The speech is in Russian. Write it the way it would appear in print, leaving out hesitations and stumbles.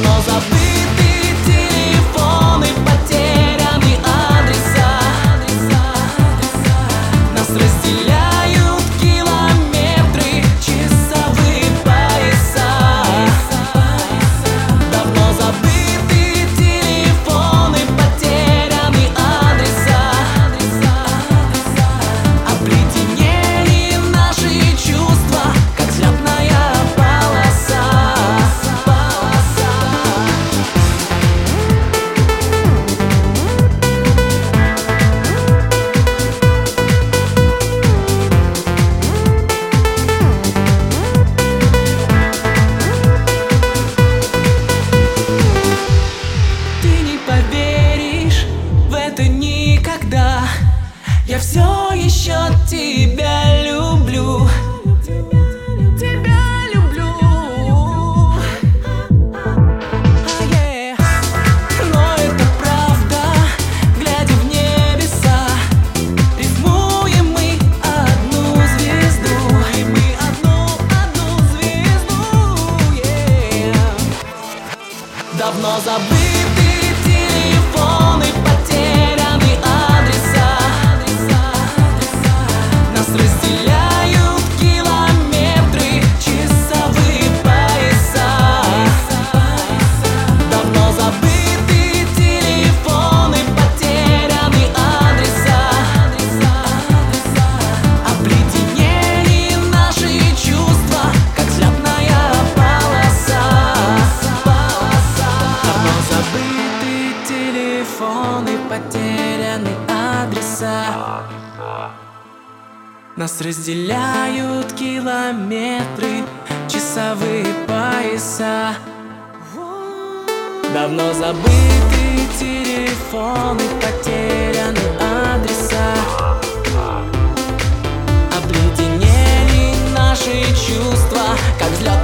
Давно забыты телефоны, потеряны адреса. Нас разделяют километры, часовые пояса. Давно забыты телефоны, потеряны адреса. Обледенели наши чувства, как взлетная полоса. Ты не поверишь в это никогда. Я все еще тебя люблю. Тебя люблю. Но это правда, глядя в небеса. Рифмуем мы одну звезду. И мы одну звезду. Давно забыты телефоны, потеряны адреса. Нас разделяют километры, часовые пояса. Давно забыты телефоны, потеряны адреса. Обледенели наши чувства, как взлетная полоса. Давно забыты телефоны, потеряны адреса. Нас разделяют километры, часовые пояса. Давно забыты телефоны, потеряны адреса. Обледенели наши чувства, как взлет